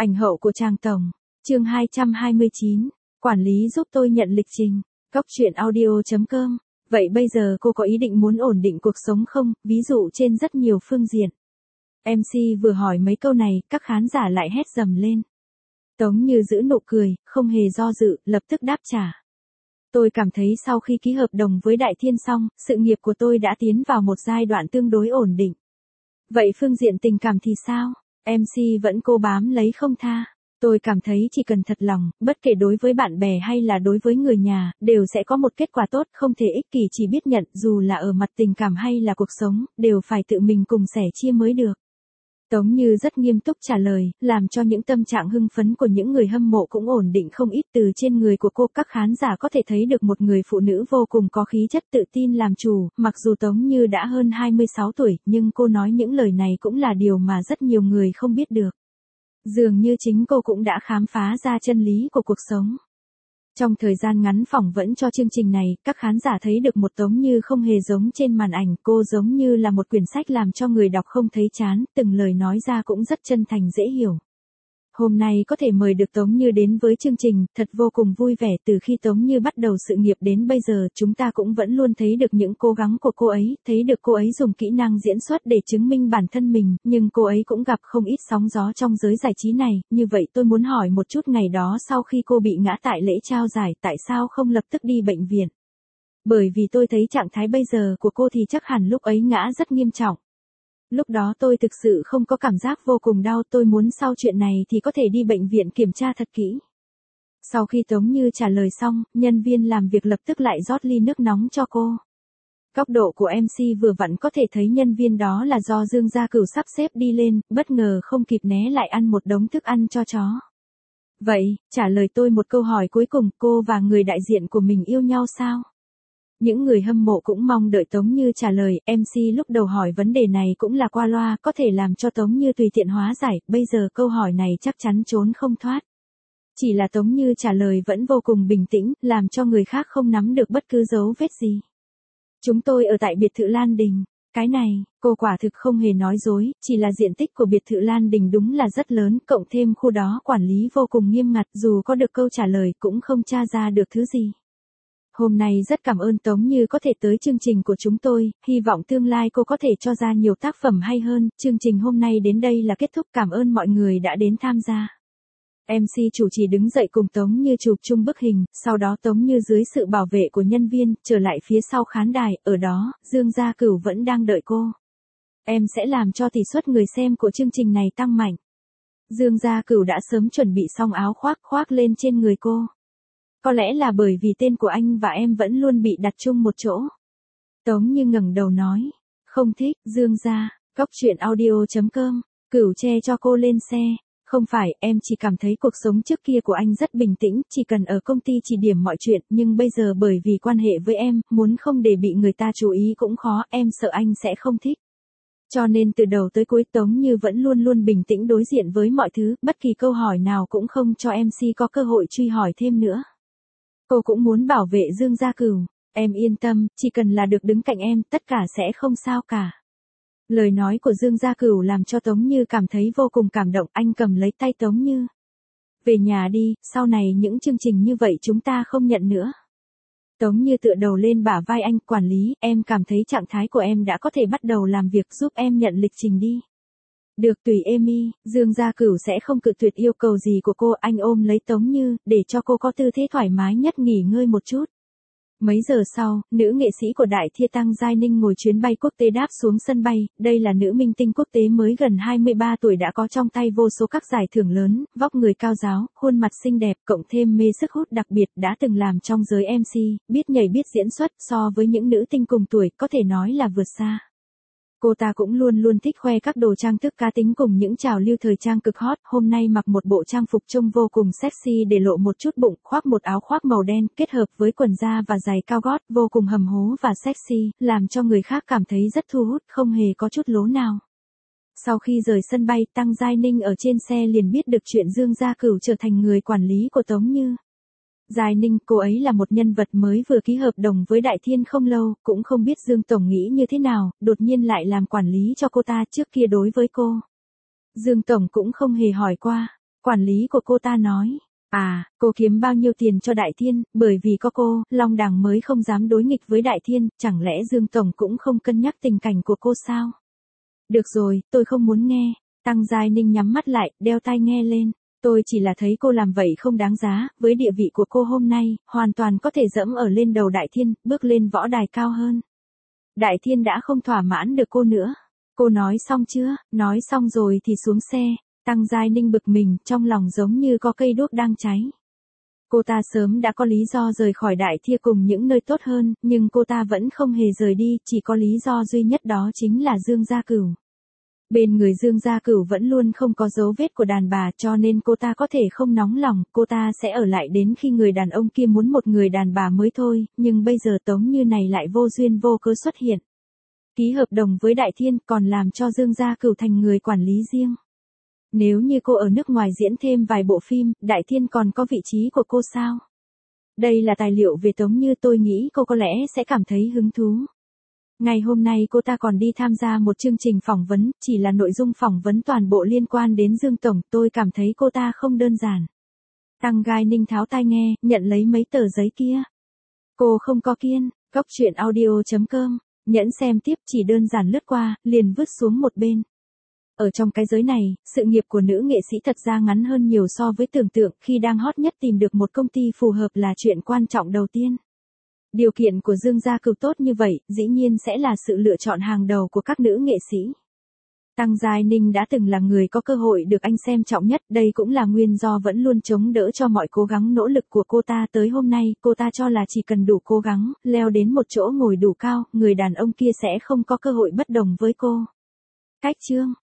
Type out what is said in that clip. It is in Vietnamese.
Ảnh hậu của Trang Tổng. Chương 229. Quản lý giúp tôi nhận lịch trình. Góc truyện audio.com. Vậy bây giờ cô có ý định muốn ổn định cuộc sống không, ví dụ trên rất nhiều phương diện? MC vừa hỏi mấy câu này, các khán giả lại hét dầm lên. Tống Như giữ nụ cười, không hề do dự, lập tức đáp trả. Tôi cảm thấy sau khi ký hợp đồng với Đại Thiên xong, sự nghiệp của tôi đã tiến vào một giai đoạn tương đối ổn định. Vậy phương diện tình cảm thì sao? MC vẫn cố bám lấy không tha. Tôi cảm thấy chỉ cần thật lòng, bất kể đối với bạn bè hay là đối với người nhà, đều sẽ có một kết quả tốt, không thể ích kỷ chỉ biết nhận, dù là ở mặt tình cảm hay là cuộc sống, đều phải tự mình cùng sẻ chia mới được. Tống Như rất nghiêm túc trả lời, làm cho những tâm trạng hưng phấn của những người hâm mộ cũng ổn định không ít. Từ trên người của cô, các khán giả có thể thấy được một người phụ nữ vô cùng có khí chất tự tin làm chủ. Mặc dù Tống Như đã hơn 26 tuổi, nhưng cô nói những lời này cũng là điều mà rất nhiều người không biết được. Dường như chính cô cũng đã khám phá ra chân lý của cuộc sống. Trong thời gian ngắn phỏng vấn cho chương trình này, các khán giả thấy được một Tống Như không hề giống trên màn ảnh, cô giống như là một quyển sách làm cho người đọc không thấy chán, từng lời nói ra cũng rất chân thành dễ hiểu. Hôm nay có thể mời được Tống Như đến với chương trình, thật vô cùng vui vẻ. Từ khi Tống Như bắt đầu sự nghiệp đến bây giờ, chúng ta cũng vẫn luôn thấy được những cố gắng của cô ấy, thấy được cô ấy dùng kỹ năng diễn xuất để chứng minh bản thân mình, nhưng cô ấy cũng gặp không ít sóng gió trong giới giải trí này. Như vậy tôi muốn hỏi một chút, ngày đó sau khi cô bị ngã tại lễ trao giải, tại sao không lập tức đi bệnh viện? Bởi vì tôi thấy trạng thái bây giờ của cô thì chắc hẳn lúc ấy ngã rất nghiêm trọng. Lúc đó tôi thực sự không có cảm giác vô cùng đau, tôi muốn sau chuyện này thì có thể đi bệnh viện kiểm tra thật kỹ. Sau khi Tống Như trả lời xong, nhân viên làm việc lập tức lại rót ly nước nóng cho cô. Góc độ của MC vừa vặn có thể thấy nhân viên đó là do Dương Gia Cửu sắp xếp đi lên, bất ngờ không kịp né lại ăn một đống thức ăn cho chó. Vậy, trả lời tôi một câu hỏi cuối cùng, cô và người đại diện của mình yêu nhau sao? Những người hâm mộ cũng mong đợi Tống Như trả lời, MC lúc đầu hỏi vấn đề này cũng là qua loa, có thể làm cho Tống Như tùy tiện hóa giải, bây giờ câu hỏi này chắc chắn trốn không thoát. Chỉ là Tống Như trả lời vẫn vô cùng bình tĩnh, làm cho người khác không nắm được bất cứ dấu vết gì. Chúng tôi ở tại biệt thự Lan Đình. Cái này, cô quả thực không hề nói dối, chỉ là diện tích của biệt thự Lan Đình đúng là rất lớn, cộng thêm khu đó quản lý vô cùng nghiêm ngặt, dù có được câu trả lời cũng không tra ra được thứ gì. Hôm nay rất cảm ơn Tống Như có thể tới chương trình của chúng tôi, hy vọng tương lai cô có thể cho ra nhiều tác phẩm hay hơn. Chương trình hôm nay đến đây là kết thúc, cảm ơn mọi người đã đến tham gia. MC chủ trì đứng dậy cùng Tống Như chụp chung bức hình, sau đó Tống Như dưới sự bảo vệ của nhân viên, trở lại phía sau khán đài, ở đó, Dương Gia Cửu vẫn đang đợi cô. Em sẽ làm cho tỷ suất người xem của chương trình này tăng mạnh. Dương Gia Cửu đã sớm chuẩn bị xong áo khoác lên trên người cô. Có lẽ là bởi vì tên của anh và em vẫn luôn bị đặt chung một chỗ. Tống Như ngẩng đầu nói. Không thích, Dương gia. Góc truyện audio.com. Cửu che cho cô lên xe. Không phải, em chỉ cảm thấy cuộc sống trước kia của anh rất bình tĩnh, chỉ cần ở công ty chỉ điểm mọi chuyện, nhưng bây giờ bởi vì quan hệ với em, muốn không để bị người ta chú ý cũng khó, em sợ anh sẽ không thích. Cho nên từ đầu tới cuối Tống Như vẫn luôn luôn bình tĩnh đối diện với mọi thứ, bất kỳ câu hỏi nào cũng không cho MC có cơ hội truy hỏi thêm nữa. Cô cũng muốn bảo vệ Dương Gia Cửu. Em yên tâm, chỉ cần là được đứng cạnh em, tất cả sẽ không sao cả. Lời nói của Dương Gia Cửu làm cho Tống Như cảm thấy vô cùng cảm động, anh cầm lấy tay Tống Như. Về nhà đi, sau này những chương trình như vậy chúng ta không nhận nữa. Tống Như tựa đầu lên bả vai anh, quản lý, em cảm thấy trạng thái của em đã có thể bắt đầu làm việc, giúp em nhận lịch trình đi. Được, tùy em y, Dương Gia Cửu sẽ không cự tuyệt yêu cầu gì của cô, anh ôm lấy Tống Như, để cho cô có tư thế thoải mái nhất nghỉ ngơi một chút. Mấy giờ sau, nữ nghệ sĩ của Đại Thiên Tăng Giai Ninh ngồi chuyến bay quốc tế đáp xuống sân bay, đây là nữ minh tinh quốc tế mới gần 23 tuổi đã có trong tay vô số các giải thưởng lớn, vóc người cao ráo, khuôn mặt xinh đẹp, cộng thêm mê sức hút đặc biệt, đã từng làm trong giới MC, biết nhảy biết diễn xuất, so với những nữ tinh cùng tuổi, có thể nói là vượt xa. Cô ta cũng luôn luôn thích khoe các đồ trang thức cá tính cùng những trào lưu thời trang cực hot, hôm nay mặc một bộ trang phục trông vô cùng sexy để lộ một chút bụng, khoác một áo khoác màu đen, kết hợp với quần da và giày cao gót, vô cùng hầm hố và sexy, làm cho người khác cảm thấy rất thu hút, không hề có chút lố nào. Sau khi rời sân bay, Tăng Giai Ninh ở trên xe liền biết được chuyện Dương Gia Cửu trở thành người quản lý của Tống Như. Giai Ninh, cô ấy là một nhân vật mới vừa ký hợp đồng với Đại Thiên không lâu, cũng không biết Dương Tổng nghĩ như thế nào, đột nhiên lại làm quản lý cho cô ta, trước kia đối với cô. Dương Tổng cũng không hề hỏi qua. Quản lý của cô ta nói. À, cô kiếm bao nhiêu tiền cho Đại Thiên, bởi vì có cô, Long Đằng mới không dám đối nghịch với Đại Thiên, chẳng lẽ Dương Tổng cũng không cân nhắc tình cảnh của cô sao? Được rồi, tôi không muốn nghe. Tăng Giai Ninh nhắm mắt lại, đeo tai nghe lên. Tôi chỉ là thấy cô làm vậy không đáng giá, với địa vị của cô hôm nay, hoàn toàn có thể dẫm ở lên đầu Đại Thiên, bước lên võ đài cao hơn. Đại Thiên đã không thỏa mãn được cô nữa. Cô nói xong chưa? Nói xong rồi thì xuống xe. Tăng Giai Ninh bực mình, trong lòng giống như có cây đuốc đang cháy. Cô ta sớm đã có lý do rời khỏi Đại Thia cùng những nơi tốt hơn, nhưng cô ta vẫn không hề rời đi, chỉ có lý do duy nhất đó chính là Dương Gia Cửu. Bên người Dương Gia Cửu vẫn luôn không có dấu vết của đàn bà, cho nên cô ta có thể không nóng lòng, cô ta sẽ ở lại đến khi người đàn ông kia muốn một người đàn bà mới thôi, nhưng bây giờ Tống Như này lại vô duyên vô cớ xuất hiện. Ký hợp đồng với Đại Thiên còn làm cho Dương Gia Cửu thành người quản lý riêng. Nếu như cô ở nước ngoài diễn thêm vài bộ phim, Đại Thiên còn có vị trí của cô sao? Đây là tài liệu về Tống Như, tôi nghĩ cô có lẽ sẽ cảm thấy hứng thú. Ngày hôm nay cô ta còn đi tham gia một chương trình phỏng vấn, chỉ là nội dung phỏng vấn toàn bộ liên quan đến Dương Tổng, tôi cảm thấy cô ta không đơn giản. Tăng Giai Ninh tháo tai nghe, nhận lấy mấy tờ giấy kia. Cô không có kiên, Cốc Truyện Audio.com, nhẫn xem tiếp chỉ đơn giản lướt qua, liền vứt xuống một bên. Ở trong cái giới này, sự nghiệp của nữ nghệ sĩ thật ra ngắn hơn nhiều so với tưởng tượng, khi đang hot nhất tìm được một công ty phù hợp là chuyện quan trọng đầu tiên. Điều kiện của Dương Gia Cửu tốt như vậy, dĩ nhiên sẽ là sự lựa chọn hàng đầu của các nữ nghệ sĩ. Tăng Giai Ninh đã từng là người có cơ hội được anh xem trọng nhất, đây cũng là nguyên do vẫn luôn chống đỡ cho mọi cố gắng nỗ lực của cô ta tới hôm nay, cô ta cho là chỉ cần đủ cố gắng, leo đến một chỗ ngồi đủ cao, người đàn ông kia sẽ không có cơ hội bất đồng với cô. Cách chương